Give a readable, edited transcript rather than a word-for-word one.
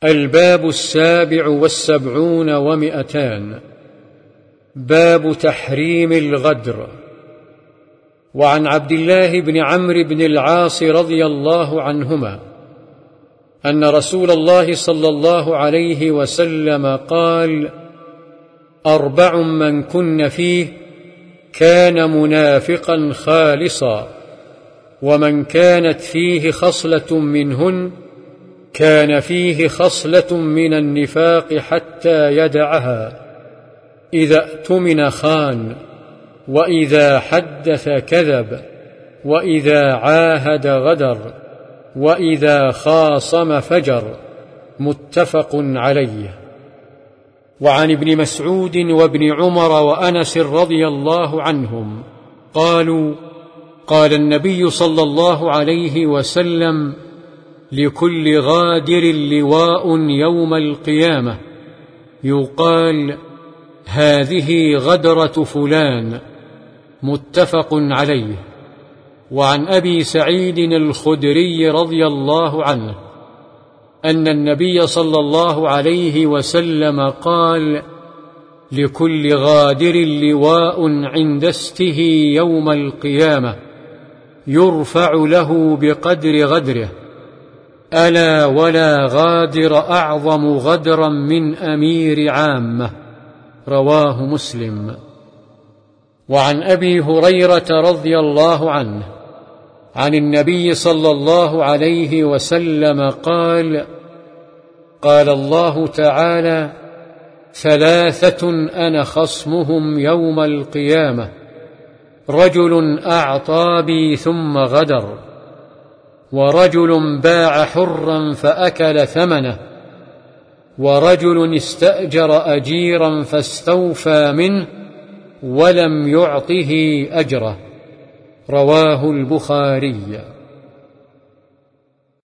الباب 77 و200. باب تحريم الغدر. وعن عبد الله بن عمرو بن العاص رضي الله عنهما أن رسول الله صلى الله عليه وسلم قال: 4 من كن فيه كان منافقا خالصا، ومن كانت فيه خصلة منهن كان فيه خصلة من النفاق حتى يدعها: إذا اؤتمن خان، وإذا حدث كذب، وإذا عاهد غدر، وإذا خاصم فجر. متفق عليه. وعن ابن مسعود وابن عمر وأنس رضي الله عنهم قالوا: قال النبي صلى الله عليه وسلم: لكل غادر لواء يوم القيامة، يقال: هذه غدرة فلان. متفق عليه. وعن أبي سعيد الخدري رضي الله عنه أن النبي صلى الله عليه وسلم قال: لكل غادر لواء عند استه يوم القيامة، يرفع له بقدر غدره، ألا ولا غادر أعظم غدرا من أمير عامة. رواه مسلم. وعن أبي هريرة رضي الله عنه عن النبي صلى الله عليه وسلم قال: قال الله تعالى: 3 أنا خصمهم يوم القيامة: رجل أعطى بي ثم غدر، ورجل باع حرا فأكل ثمنه، ورجل استأجر أجيرا فاستوفى منه ولم يعطه أجره. رواه البخاري.